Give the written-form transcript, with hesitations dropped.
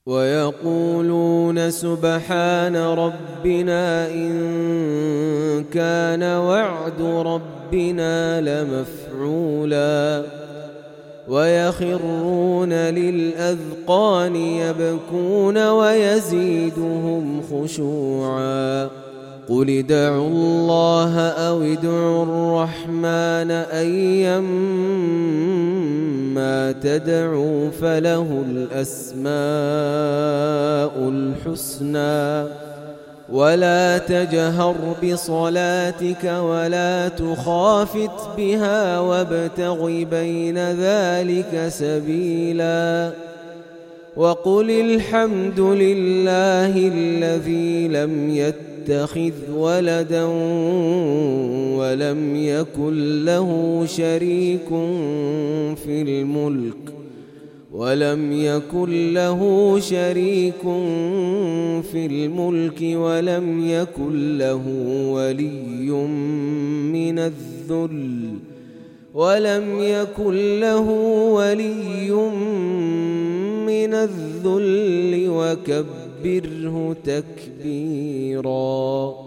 ويقولون سبحان ربنا إن كان وعد ربنا لمفعولا ويخرون للأذقان يبكون ويزيدهم خشوعا قل ادعوا الله أو ادعوا الرحمن أيما تدعوا فله الأسماء الحسنى ولا تجهر بصلاتك ولا تخافت بها وابتغ بين ذلك سبيلا وقل الحمد لله الذي لم يتخذ ولدا ولم يكن له شريك في الملك ولم يكن له ولي من الذل وكبره تكبيرا.